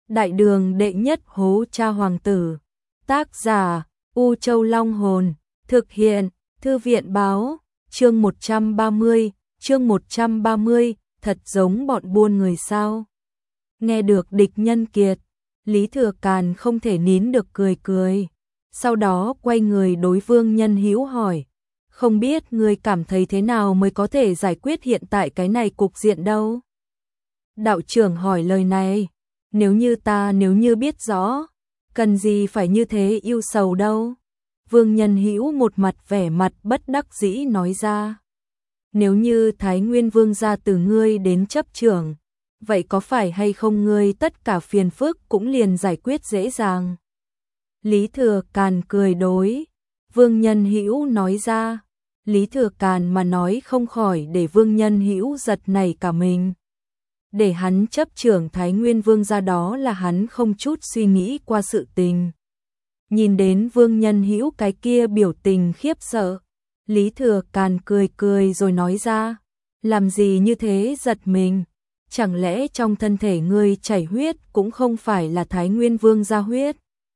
Đại đường đệ nhất hố cha hoàng tử. Tác giả U Châu Long Hồn. Thực hiện Thư viện Báo. Chương 130, thật giống bọn buôn người sao. Nghe được địch nhân kiệt, Lý Thừa Càn không thể nín được cười cười. Sau đó quay người đối Vương Nhân Hữu hỏi, không biết ngươi cảm thấy thế nào mới có thể giải quyết hiện tại cái này cục diện đâu? Đạo trưởng hỏi lời này, nếu như biết rõ, cần gì phải như thế yêu sầu đâu? Vương Nhân Hữu một mặt vẻ mặt bất đắc dĩ nói ra. Nếu như Thái Nguyên Vương gia từ ngươi đến chấp trưởng, vậy có phải hay không ngươi tất cả phiền phức cũng liền giải quyết dễ dàng? Lý Thừa Càn cười đối Vương Nhân Hữu nói ra. Lý Thừa Càn mà nói không khỏi để Vương Nhân Hữu giật nảy cả mình. Để hắn chấp trưởng Thái Nguyên Vương gia đó là hắn không chút suy nghĩ qua sự tình. Nhìn đến Vương Nhân Hữu cái kia biểu tình khiếp sợ, Lý Thừa Càn cười cười rồi nói ra, làm gì như thế giật mình, chẳng lẽ trong thân thể ngươi chảy huyết cũng không phải là Thái Nguyên Vương gia huyết?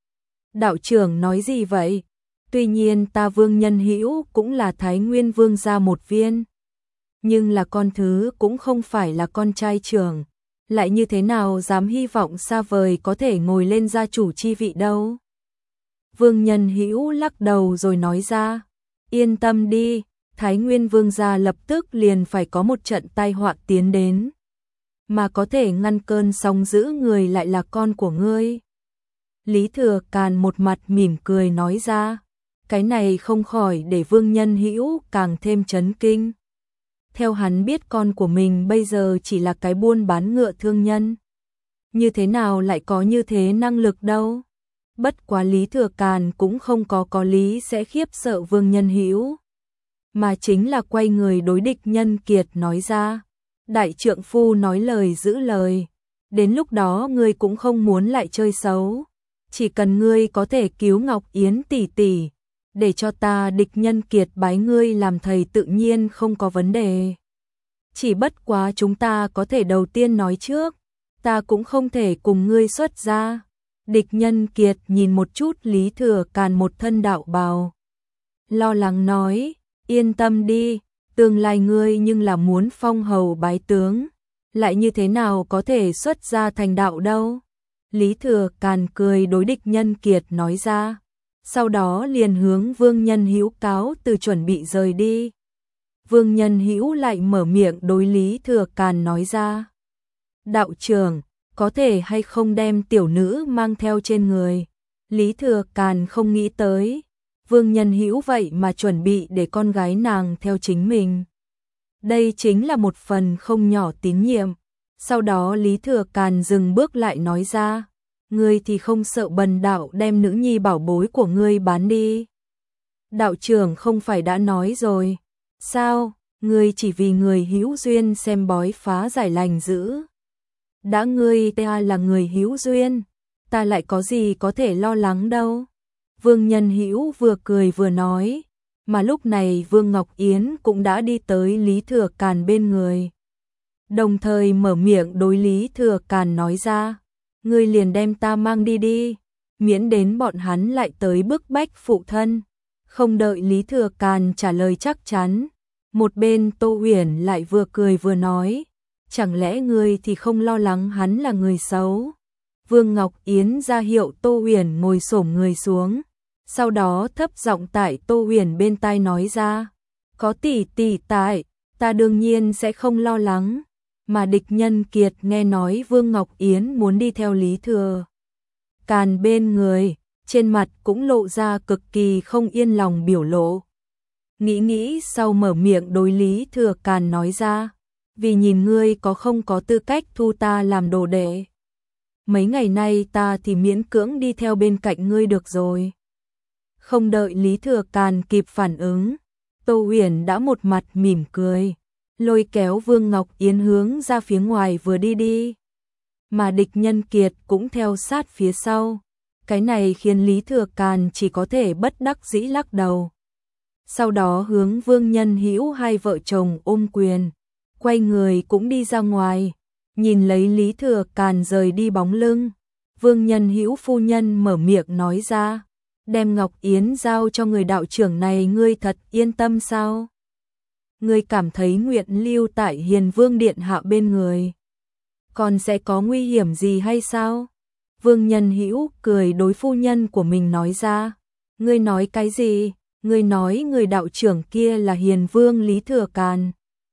Đạo trưởng nói gì vậy? Tuy nhiên ta Vương Nhân Hữu cũng là Thái Nguyên Vương gia một viên, nhưng là con thứ cũng không phải là con trai trưởng, lại như thế nào dám hy vọng xa vời có thể ngồi lên gia chủ chi vị đâu? Vương Nhân Hữu lắc đầu rồi nói ra, yên tâm đi, Thái Nguyên Vương gia lập tức liền phải có một trận tai họa tiến đến, mà có thể ngăn cơn sóng dữ người lại là con của ngươi. Lý Thừa Càn một mặt mỉm cười nói ra, cái này không khỏi để Vương Nhân Hữu càng thêm chấn kinh. Theo hắn biết con của mình bây giờ chỉ là cái buôn bán ngựa thương nhân, như thế nào lại có như thế năng lực đâu? Bất quá Lý Thừa Càn cũng không có lý sẽ khiếp sợ Vương Nhân Hữu, mà chính là quay người đối địch nhân kiệt nói ra, đại trượng phu nói lời giữ lời, đến lúc đó ngươi cũng không muốn lại chơi xấu, chỉ cần ngươi có thể cứu Ngọc Yến tỷ tỷ, để cho ta địch nhân kiệt bái ngươi làm thầy tự nhiên không có vấn đề. Chỉ bất quá chúng ta có thể đầu tiên nói trước, ta cũng không thể cùng ngươi xuất ra. Địch nhân kiệt nhìn một chút Lý Thừa Càn một thân đạo bào, lo lắng nói, yên tâm đi, tương lai ngươi nhưng là muốn phong hầu bái tướng, lại như thế nào có thể xuất ra thành đạo đâu? Lý Thừa Càn cười đối địch nhân kiệt nói ra, sau đó liền hướng Vương Nhân Hữu cáo từ chuẩn bị rời đi. Vương Nhân Hữu lại mở miệng đối Lý Thừa Càn nói ra, đạo trưởng, có thể hay không đem tiểu nữ mang theo trên người? Lý Thừa Càn không nghĩ tới, Vương Nhân Hữu vậy mà chuẩn bị để con gái nàng theo chính mình. Đây chính là một phần không nhỏ tín nhiệm. Sau đó Lý Thừa Càn dừng bước lại nói ra, ngươi thì không sợ bần đạo đem nữ nhi bảo bối của ngươi bán đi? Đạo trưởng không phải đã nói rồi, sao, ngươi chỉ vì người hữu duyên xem bói phá giải lành dữ? Đã ngươi ta là người hữu duyên, ta lại có gì có thể lo lắng đâu? Vương Nhân Hữu vừa cười vừa nói, mà lúc này Vương Ngọc Yến cũng đã đi tới Lý Thừa Càn bên người. Đồng thời mở miệng đối Lý Thừa Càn nói ra, ngươi liền đem ta mang đi đi, miễn đến bọn hắn lại tới bức bách phụ thân. Không đợi Lý Thừa Càn trả lời chắc chắn, một bên Tô Uyển lại vừa cười vừa nói, chẳng lẽ ngươi thì không lo lắng hắn là người xấu? Vương Ngọc Yến ra hiệu Tô Uyển ngồi xổm người xuống, sau đó thấp giọng tại Tô Uyển bên tai nói ra, có tỷ tỷ tại, ta đương nhiên sẽ không lo lắng. Mà địch nhân kiệt nghe nói Vương Ngọc Yến muốn đi theo Lý Thừa Càn bên người, trên mặt cũng lộ ra cực kỳ không yên lòng biểu lộ. Nghĩ sau mở miệng đối Lý Thừa Càn nói ra, vì nhìn ngươi không có tư cách thu ta làm đồ đệ, mấy ngày nay ta thì miễn cưỡng đi theo bên cạnh ngươi được rồi. Không đợi Lý Thừa Càn kịp phản ứng, Tô Uyển đã một mặt mỉm cười, lôi kéo Vương Ngọc Yến hướng ra phía ngoài vừa đi. Mà địch nhân kiệt cũng theo sát phía sau. Cái này khiến Lý Thừa Càn chỉ có thể bất đắc dĩ lắc đầu. Sau đó hướng Vương Nhân Hữu hai vợ chồng ôm quyền, quay người cũng đi ra ngoài, nhìn lấy Lý Thừa Càn rời đi bóng lưng, Vương Nhân Hữu phu nhân mở miệng nói ra, đem Ngọc Yến giao cho người đạo trưởng này ngươi thật yên tâm sao? Ngươi cảm thấy nguyện lưu tại Hiền Vương điện hạ bên người, còn sẽ có nguy hiểm gì hay sao? Vương Nhân Hữu cười đối phu nhân của mình nói ra, ngươi nói cái gì? Ngươi nói người đạo trưởng kia là Hiền Vương Lý Thừa Càn.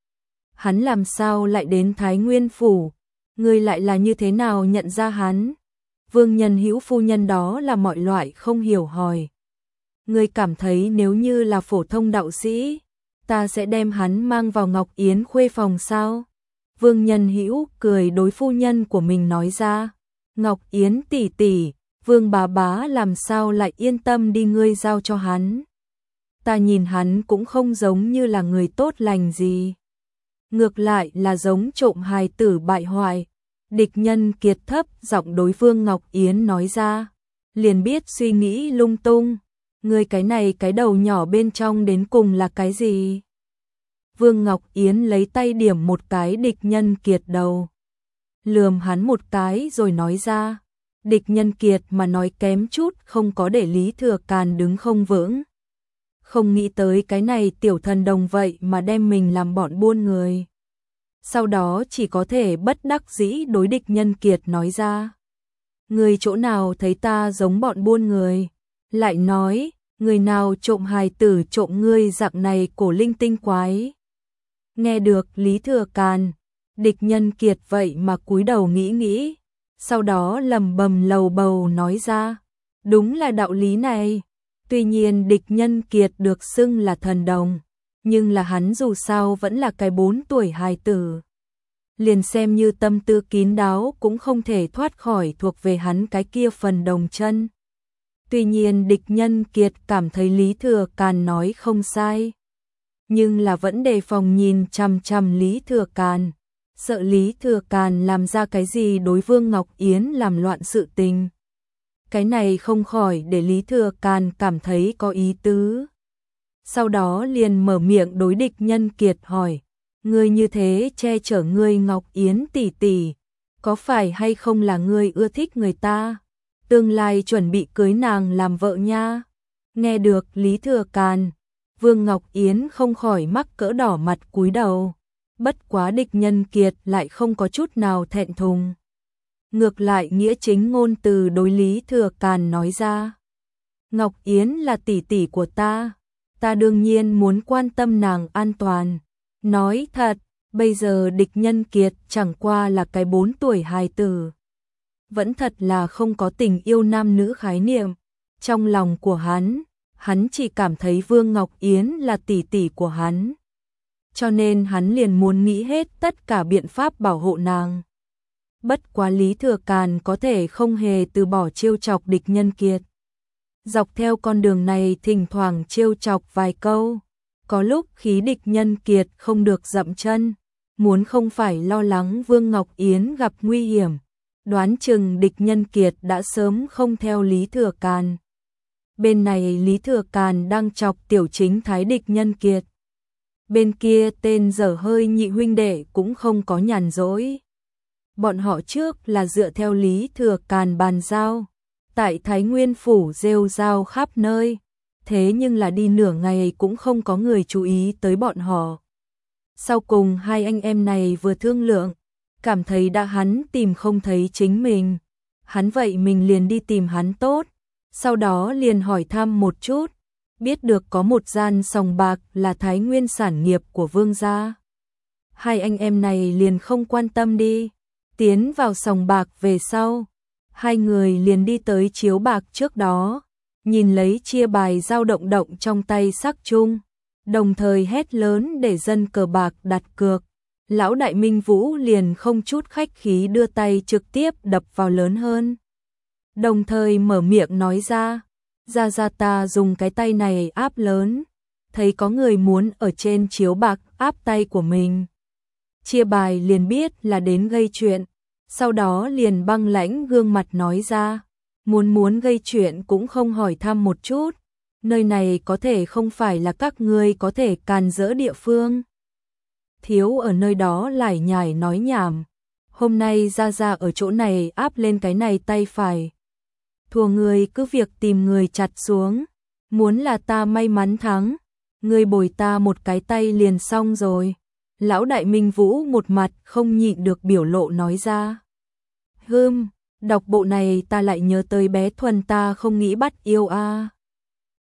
Hắn làm sao lại đến Thái Nguyên phủ? Ngươi lại là như thế nào nhận ra hắn? Vương Nhân Hữu phu nhân đó là mọi loại không hiểu hỏi. Ngươi cảm thấy nếu như là phổ thông đạo sĩ, ta sẽ đem hắn mang vào Ngọc Yến khuê phòng sao? Vương Nhân Hữu cười đối phu nhân của mình nói ra, Ngọc Yến tỷ tỷ, Vương bá bá làm sao lại yên tâm đi ngươi giao cho hắn? Ta nhìn hắn cũng không giống như là người tốt lành gì. Ngược lại là giống trộm hài tử bại hoại. Địch Nhân Kiệt thấp giọng đối Vương Ngọc Yến nói ra, liền biết suy nghĩ lung tung. Ngươi cái này cái đầu nhỏ bên trong đến cùng là cái gì? Vương Ngọc Yến lấy tay điểm một cái Địch Nhân Kiệt đầu, lườm hắn một cái rồi nói ra, Địch Nhân Kiệt mà nói kém chút không có để Lý Thừa Càn đứng không vững. Không nghĩ tới cái này tiểu thần đồng vậy mà đem mình làm bọn buôn người. Sau đó chỉ có thể bất đắc dĩ đối Địch Nhân Kiệt nói ra, người chỗ nào thấy ta giống bọn buôn người? Lại nói, người nào trộm hài tử trộm ngươi dạng này cổ linh tinh quái? Nghe được Lý Thừa Càn, Địch Nhân Kiệt vậy mà cúi đầu nghĩ, sau đó lầm bầm lầu bầu nói ra, đúng là đạo lý này. Tuy nhiên Địch Nhân Kiệt được xưng là thần đồng, nhưng là hắn dù sao vẫn là cái 4 tuổi hài tử. Liền xem như tâm tư kín đáo cũng không thể thoát khỏi thuộc về hắn cái kia phần đồng chân. Tuy nhiên Địch Nhân Kiệt cảm thấy Lý Thừa Càn nói không sai, nhưng là vẫn đề phòng nhìn chằm chằm Lý Thừa Càn, sợ Lý Thừa Càn làm ra cái gì đối Vương Ngọc Yến làm loạn sự tình. Cái này không khỏi để Lý Thừa Càn cảm thấy có ý tứ. Sau đó liền mở miệng đối Địch Nhân Kiệt hỏi, ngươi như thế che chở ngươi Ngọc Yến tỷ tỷ, có phải hay không là ngươi ưa thích người ta, tương lai chuẩn bị cưới nàng làm vợ nha? Nghe được Lý Thừa Càn, Vương Ngọc Yến không khỏi mắc cỡ đỏ mặt cúi đầu, bất quá Địch Nhân Kiệt lại không có chút nào thẹn thùng. Ngược lại nghĩa chính ngôn từ đối Lý Thừa Càn nói ra, Ngọc Yến là tỷ tỷ của ta đương nhiên muốn quan tâm nàng an toàn. Nói thật, bây giờ Địch Nhân Kiệt chẳng qua là cái 4 tuổi hài tử, vẫn thật là không có tình yêu nam nữ khái niệm. Trong lòng của hắn chỉ cảm thấy Vương Ngọc Yến là tỷ tỷ của hắn, cho nên hắn liền muốn nghĩ hết tất cả biện pháp bảo hộ nàng. Bất quá Lý Thừa Càn có thể không hề từ bỏ trêu chọc Địch Nhân Kiệt. Dọc theo con đường này thỉnh thoảng trêu chọc vài câu, có lúc khí Địch Nhân Kiệt không được dậm chân, muốn không phải lo lắng Vương Ngọc Yến gặp nguy hiểm, đoán chừng Địch Nhân Kiệt đã sớm không theo Lý Thừa Càn. Bên này Lý Thừa Càn đang chọc tiểu chính thái Địch Nhân Kiệt, bên kia tên dở hơi nhị huynh đệ cũng không có nhàn rỗi. Bọn họ trước là dựa theo Lý Thừa Càn bàn giao, tại Thái Nguyên phủ rêu rao khắp nơi, thế nhưng là đi nửa ngày cũng không có người chú ý tới bọn họ. Sau cùng hai anh em này vừa thương lượng, cảm thấy đã hắn tìm không thấy chính mình, hắn vậy mình liền đi tìm hắn tốt, sau đó liền hỏi thăm một chút, biết được có một gian sòng bạc là Thái Nguyên sản nghiệp của Vương gia. Hai anh em này liền không quan tâm đi, tiến vào sòng bạc về sau, hai người liền đi tới chiếu bạc trước đó, nhìn lấy chia bài dao động động trong tay sắc chung, đồng thời hét lớn để dân cờ bạc đặt cược. Lão đại Minh Vũ liền không chút khách khí đưa tay trực tiếp đập vào lớn hơn, đồng thời mở miệng nói ra, ra ta dùng cái tay này áp lớn, thấy có người muốn ở trên chiếu bạc áp tay của mình. Chia bài liền biết là đến gây chuyện, sau đó liền băng lãnh gương mặt nói ra, muốn gây chuyện cũng không hỏi thăm một chút, nơi này có thể không phải là các ngươi có thể càn rỡ địa phương. Thiếu ở nơi đó lải nhải nói nhảm, hôm nay ra ra ở chỗ này áp lên cái này tay phải. Thua người cứ việc tìm người chặt xuống, muốn là ta may mắn thắng, người bồi ta một cái tay liền xong rồi. Lão đại Minh Vũ một mặt không nhịn được biểu lộ nói ra. Đọc bộ này ta lại nhớ tới bé Thuần ta không nghĩ bắt yêu a.